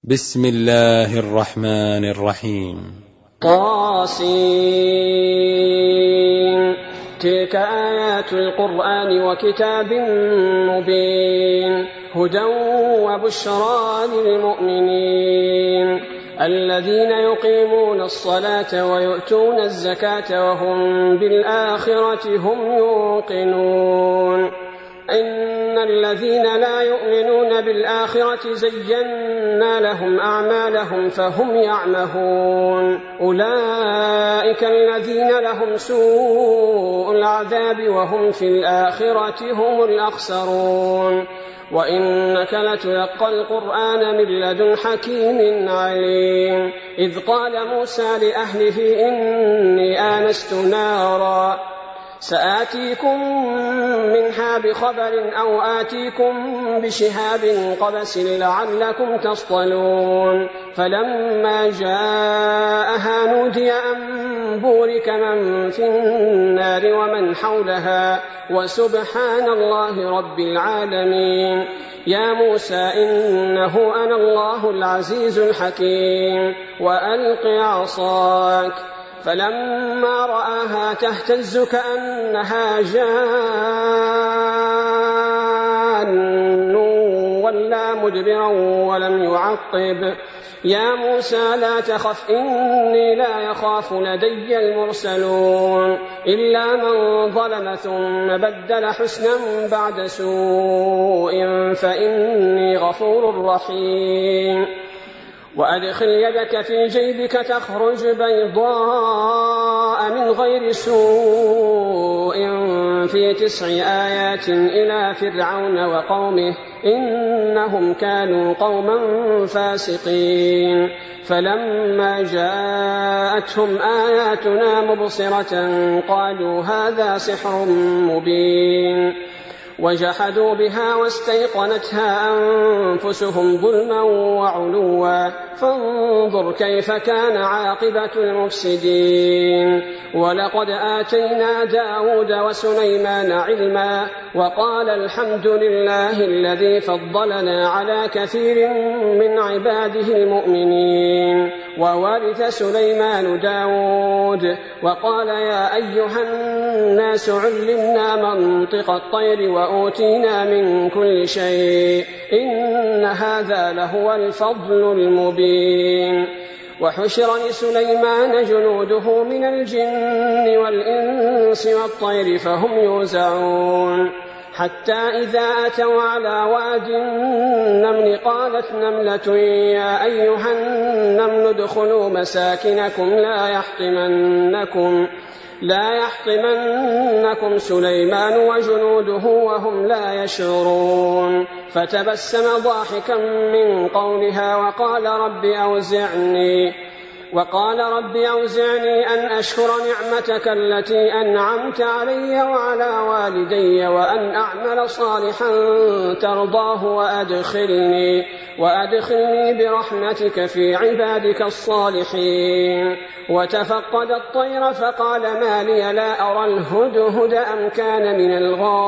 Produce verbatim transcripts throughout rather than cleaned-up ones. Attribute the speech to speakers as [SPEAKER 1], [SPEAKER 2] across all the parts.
[SPEAKER 1] بسم الله الرحمن الرحيم.
[SPEAKER 2] طاسين. تلك آيات القرآن وكتاب مبين هدى وبشرى للمؤمنين الذين يقيمون الصلاة ويؤتون الزكاة وهم بالآخرة هم يوقنون. إن الذين لا يؤمنون بالآخرة زينا لهم أعمالهم فهم يعمهون. أولئك الذين لهم سوء العذاب وهم في الآخرة هم الأخسرون. وإنك لتلقى القرآن من لدن حكيم عليم. إذ قال موسى لأهله إني آنست نارا سآتيكم منها بخبر أو آتيكم بشهاب قبس لعلكم تصطلون. فلما جاءها نودي أن بورك من في النار ومن حولها وسبحان الله رب العالمين. يا موسى إنه أنا الله العزيز الحكيم وألق عصاك. فلما رآها تهتز كأنها جان ولا مدبرا ولم يعقب. يا موسى لا تخف إني لا يخاف لدي المرسلون إلا من ظلم ثم بدل حسنا بعد سوء فإني غفور رحيم. وأدخل يدك في جيبك تخرج بيضاء من غير سوء في تسع آيات إلى فرعون وقومه إنهم كانوا قوما فاسقين. فلما جاءتهم آياتنا مبصرة قالوا هذا سحر مبين. وجحدوا بها واستيقنتها أنفسهم ظلما وعلوا فانظر كيف كان عاقبة المفسدين. ولقد آتينا داود وسليمان علما وقال الحمد لله الذي فضلنا على كثير من عباده المؤمنين. وورث سليمان داود وقال يا أيها الناس علمنا منطق الطير وأوتينا من كل شيء إن هذا لهو الفضل المبين. وحشر لسليمان جنوده من الجن والإنس والطير فهم يوزعون حتى إذا أتوا على واد النمل قالت نملة يا أيها النمل ادخلوا مساكنكم لا يحطمنكم لا يحطمنكم سليمان وجنوده وهم لا يشعرون. فتبسم ضاحكا من قولها وقال رب أوزعني وقال رب أوزعني أن أشكر نعمتك التي أنعمت علي وعلى والدي وأن أعمل صالحا ترضاه وأدخلني, وأدخلني برحمتك في عبادك الصالحين. وتفقد الطير فقال ما لي لا أرى الهدهد أم كان من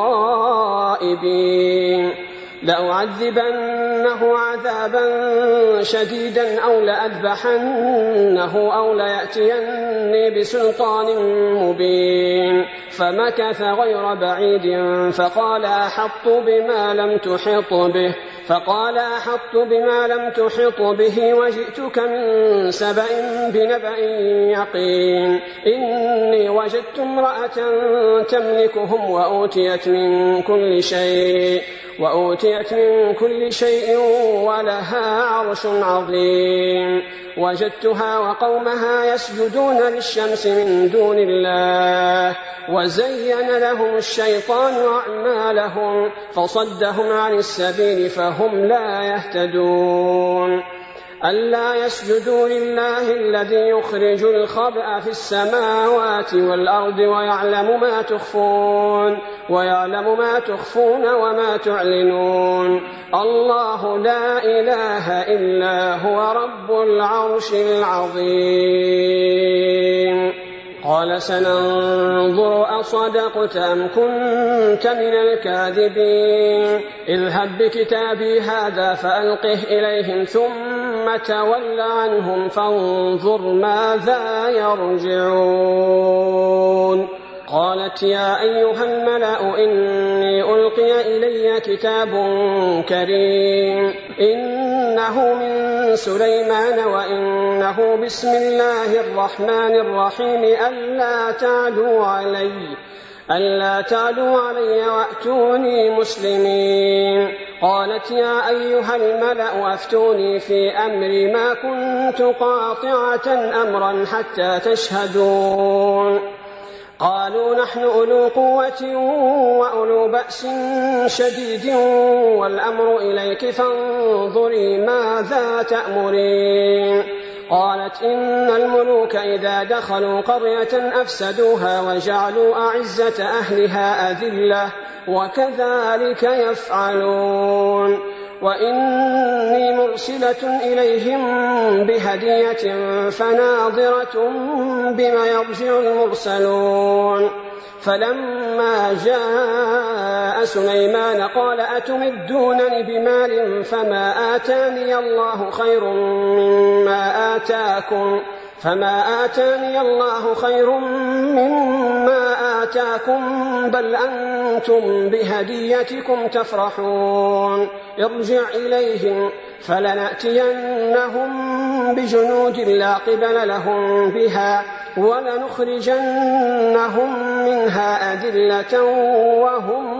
[SPEAKER 2] الغائبين. لأعذبنه عذابا شديدا أو لأذبحنه أو ليأتيني بسلطان مبين. فمكث غير بعيد فقال أحط بما لم تحط به فقال أحط بما لم تحط به وجئتك من سبأ بنبأ يقين. إني وجدت امرأة تملكهم وأوتيت من كل شيء وأوتيت من كل شيء ولها عرش عظيم. وجدتها وقومها يسجدون للشمس من دون الله وزين لهم الشيطان أعمالهم فصدهم عن السبيل فهم لا يهتدون. ألا يسجدوا لله الذي يخرج الخبأ في السماوات والأرض ويعلم ما تخفون ويعلم ما تخفون وما تعلنون. الله لا إله إلا هو رب العرش العظيم. قال سننظر أصدقت أم كنت من الكاذبين. اذهب بكتابي هذا فألقه إليهم ثم تول عنهم فانظر ماذا يرجعون. قالت يا أيها الملأ إني ألقي إلي كتاب كريم إنه من سليمان وإنه بسم الله الرحمن الرحيم ألا تعلوا علي ألا تعلوا علي وأتوني مسلمين. قالت يا أيها الملأ أفتوني في أمري ما كنت قاطعة أمرا حتى تشهدون. قالوا نحن أولو قوة وأولو بأس شديد والأمر إليك فانظري ماذا تأمرين. قالت إن الملوك إذا دخلوا قرية أفسدوها وجعلوا أعزة أهلها أذلة وكذلك يفعلون. وإني مرسلة إليهم بهدية فناظرة بما يرجع المرسلون. فلما جاء سليمان قال أتمدونني بمال فما آتاني الله خير مما آتاكم فما آتاني الله خير مما آتاكم بل أنتم بهديتكم تفرحون. ارجع إليهم فلنأتينهم بجنود لا قبل لهم بها ولنخرجنهم منها أذلة وهم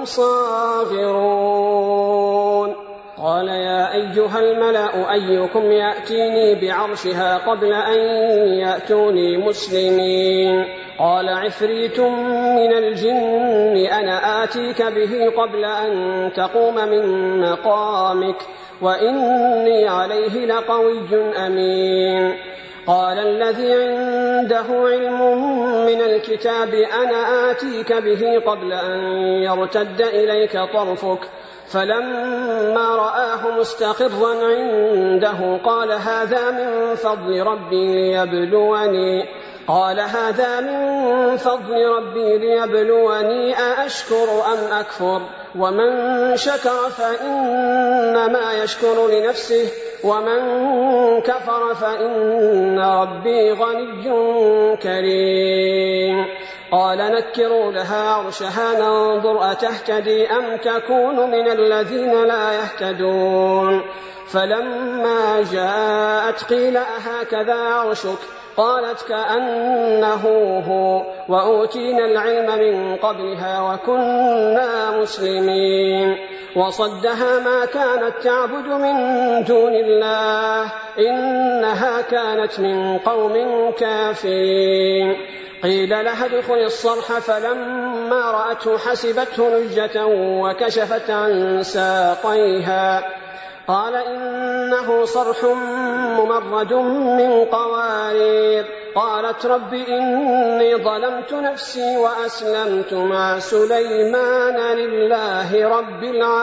[SPEAKER 2] صاغرون. قال يا أيها الملأ أيكم يأتيني بعرشها قبل أن يأتوني مسلمين. قال عفريت من الجن أنا آتيك به قبل أن تقوم من مقامك وإني عليه لقوي أمين. قال الذي عنده علم من الكتاب أنا آتيك به قبل أن يرتد إليك طرفك فلما رآه مستقرا عنده قال هذا من فضل ربي ليبلوني قال هذا من فضل ربي ليبلوني أأشكر أم أكفر ومن شكر فإنما يشكر لنفسه ومن كفر فإن ربي غني كريم. قال نكروا لها عرشها ننظر أتهتدي أم تكون من الذين لا يهتدون. فلما جاءت قيل أهكذا عرشك قالت كأنه هو وأوتينا العلم من قبلها وكنا مسلمين. وصدها ما كانت تعبد من دون الله إنها كانت من قوم كافرين. قيل لها ادخل الصرح فلما رأته حسبته لجة وكشفت عن ساقيها قال إنه صرح ممرد من قوارير. قالت رب إني ظلمت نفسي وأسلمت مع سليمان لله رب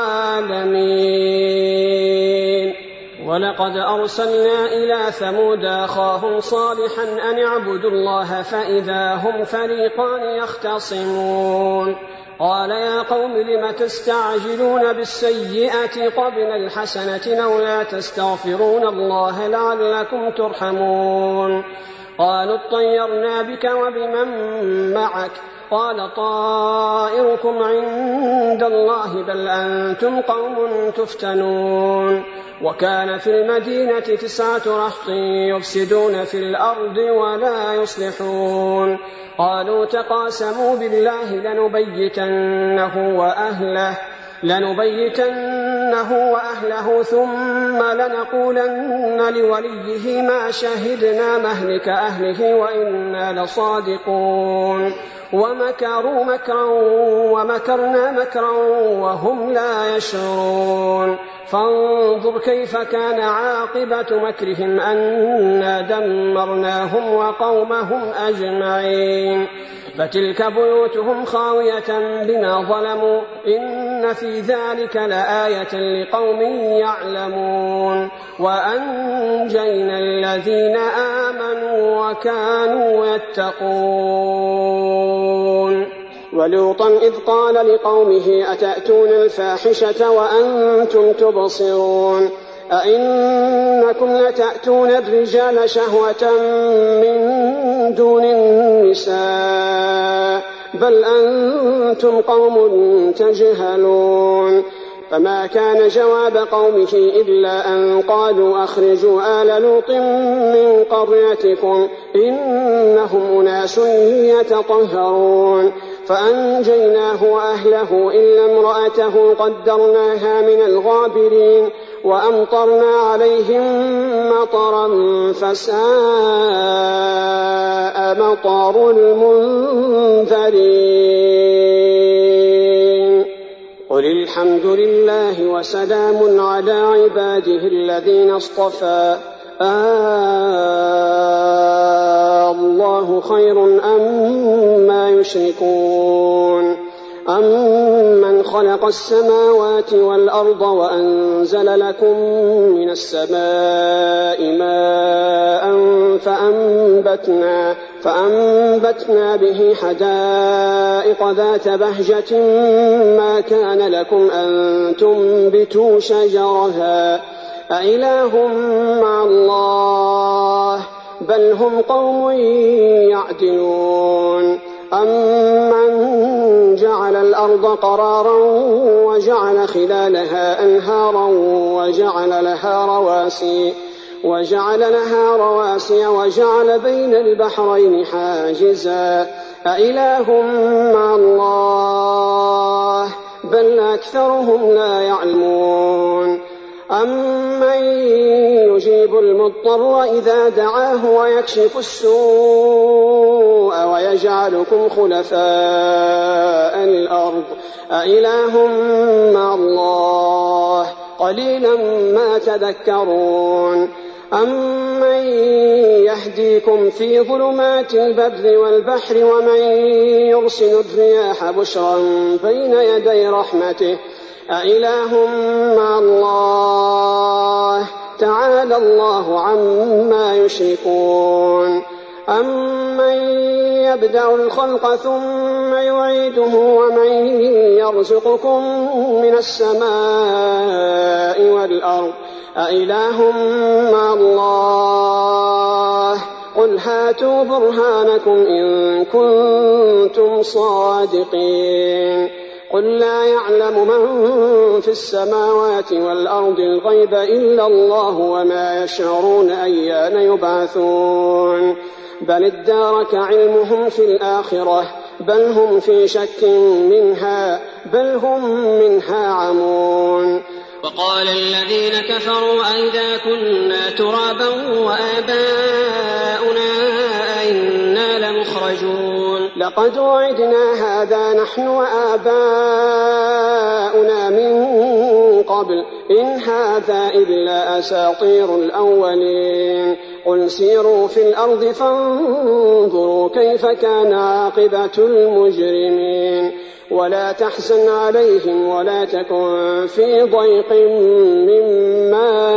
[SPEAKER 2] العالمين. ولقد أرسلنا إلى ثمود أخاهم صالحا أن اعبدوا الله فإذا هم فريقان يختصمون. قال يا قوم لم تستعجلون بالسيئة قبل الحسنة لولا تستغفرون الله لعلكم ترحمون. قالوا اطيرنا بك وبمن معك قال طائركم عند الله بل أنتم قوم تفتنون. وكان في المدينة تسعة رهط يفسدون في الأرض ولا يصلحون. قالوا تقاسموا بالله لنبيتنه وأهله لنبيتنه وأهله ثم لنقولن لوليه ما شهدنا مهلك أهله وإنا لصادقون. ومكروا مكرا ومكرنا مكرا وهم لا يشعرون. فانظر كيف كان عاقبة مكرهم أنا دمرناهم وقومهم أجمعين. فتلك بيوتهم خاوية بما ظلموا إن في ذلك لآية لقوم يعلمون. وأنجينا الذين آمنوا وكانوا يتقون. ولوطا إذ قال لقومه أتأتون الفاحشة وأنتم تبصرون أئنكم لتأتون الرجال شهوة من دون النساء بل أنتم قوم تجهلون. فما كان جواب قومه إلا أن قالوا أخرجوا آل لوط من قريتكم إنهم أناس يتطهرون. فأنجيناه وأهله إلا امرأته قدرناها من الغابرين وأمطرنا عليهم مطرا فساء مطر المنذرين. قل الحمد لله وسلام على عباده الذين اصطفى آه الله خير أما يشركون. أمن خلق السماوات والأرض وأنزل لكم من السماء ماء فأنبتنا, فأنبتنا به حدائق ذات بهجة ما كان لكم أن تنبتوا شجرها أإله مع الله بل هم قوم يعدلون. أمن جعل الأرض قرارا وجعل خلالها أنهارا وجعل لها رواسي وجعل لها رواسي وجعل بين البحرين حاجزا أإله مع الله بل أكثرهم لا يعلمون. أمن يجيب المضطر إذا دعاه ويكشف السوء ويجعلكم خلفاء الأرض أإله مع الله قليلا ما تذكرون. أمن يهديكم في ظلمات البر والبحر ومن يرسل الرياح بشرا بين يدي رحمته أإله مع الله تعالى الله عما يشركون. أمن يبدأ الخلق ثم يعيده ومن يرزقكم من السماء والأرض أإله مع الله قل هاتوا برهانكم إن كنتم صادقين. قل لا يعلم من في السماوات والأرض الغيب إلا الله وما يشعرون أيان يبعثون. بل ادارك علمهم في الآخرة بل هم في شك منها بل هم منها عمون.
[SPEAKER 3] وقال الذين كفروا أئذا كنا ترابا وآباؤنا أئنا لمخرجون.
[SPEAKER 2] لقد وعدنا هذا نحن وآباؤنا من قبل إن هذا إلا أساطير الأولين. قل سيروا في الأرض فانظروا كيف كان عاقبة المجرمين. ولا تحزن عليهم ولا تكن في ضيق مما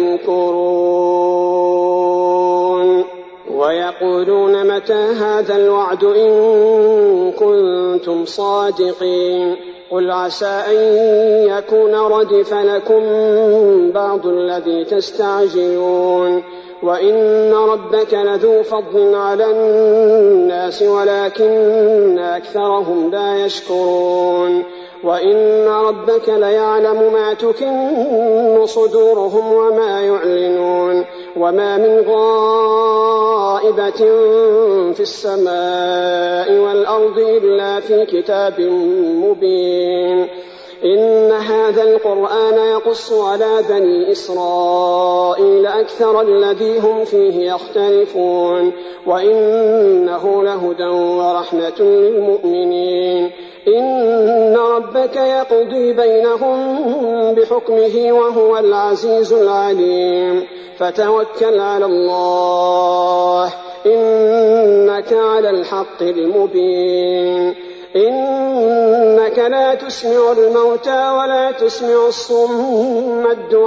[SPEAKER 2] يمكرون. ويقولون متى هذا الوعد إن كنتم صادقين. قل عسى أن يكون ردف لكم بعض الذي تستعجلون. وإن ربك لذو فضل على الناس ولكن أكثرهم لا يشكرون. وإن ربك ليعلم ما تكن صدورهم وما يعلنون. وما من غائبة في السماء والأرض إلا في كتاب مبين. إن هذا القرآن يقص على بني إسرائيل أكثر الذي هم فيه يختلفون. وإنه لهدى ورحمة للمؤمنين. إن ربك يقضي بينهم بحكمه وهو العزيز العليم. فتوكل على الله إنك على الحق المبين. إنك لا تسمع الموتى ولا تسمع الصم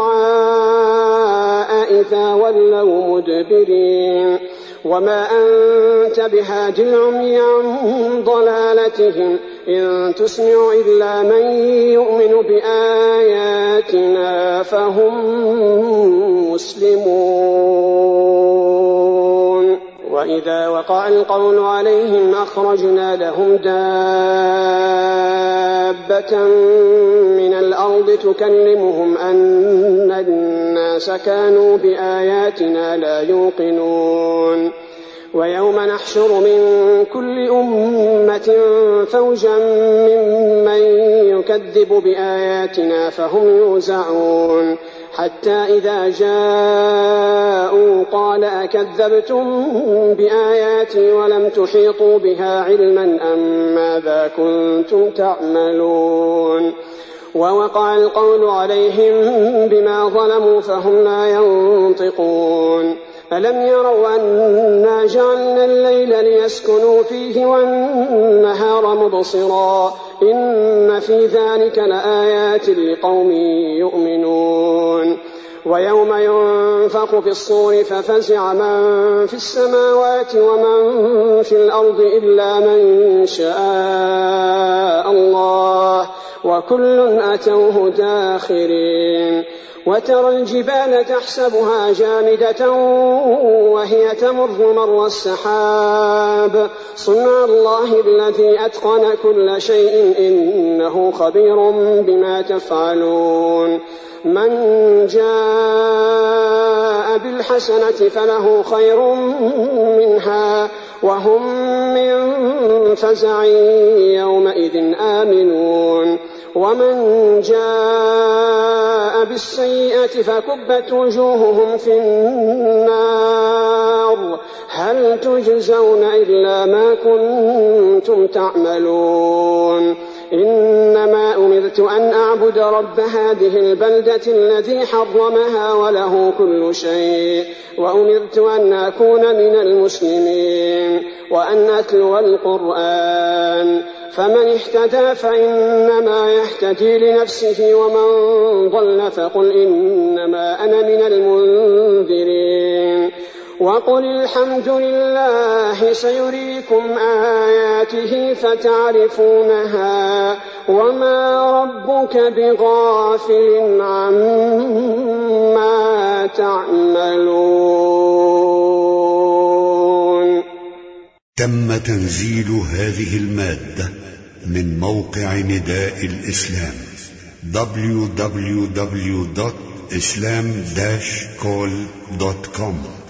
[SPEAKER 2] الدعاء إذا ولوا مدبرين. وما أنت بهاد العمي عن ضلالتهم إن تسمع إلا من يؤمن بآياتنا فهم مسلمون وإذا وقع القول عليهم أخرجنا لهم دابة من الأرض تكلمهم أن الناس كانوا بآياتنا لا يوقنون ويوم نحشر من كل أمة فوجا ممن يكذب بآياتنا فهم يوزعون حتى إذا جاءوا قال أكذبتم بآياتي ولم تحيطوا بها علما أم ماذا كنتم تعملون ووقع القول عليهم بما ظلموا فهم لا ينطقون ألم يروا أنا جعلنا الليل ليسكنوا فيه والنهار مبصرا إن في ذلك لآيات لقوم يؤمنون ويوم ينفخ في الصور ففزع من في السماوات ومن في الأرض إلا من شاء الله وكل أتوه داخرين وترى الجبال تحسبها جامدة وهي تمر مر السحاب صنع الله الذي أتقن كل شيء إنه خبير بما تفعلون من جاء بالحسنة فله خير منها وهم من فزع يومئذ آمنون ومن جاء بالسيئة فكبت وجوههم في النار هل تجزون إلا ما كنتم تعملون إنما أمرت أن أعبد رب هذه البلدة الذي حرمها وله كل شيء وأمرت أن أكون من المسلمين وأن أتلو القرآن فمن اهتدى فإنما يهتدي لنفسه ومن ضل فقل إنما أنا من المنذرين وقل الحمد لله سيريكم آياته فتعرفونها وما ربك بغافل عما تعملون.
[SPEAKER 4] تم تنزيل هذه المادة من موقع نداء الإسلام دبليو دبليو دبليو دوت إسلام داش كول دوت كوم.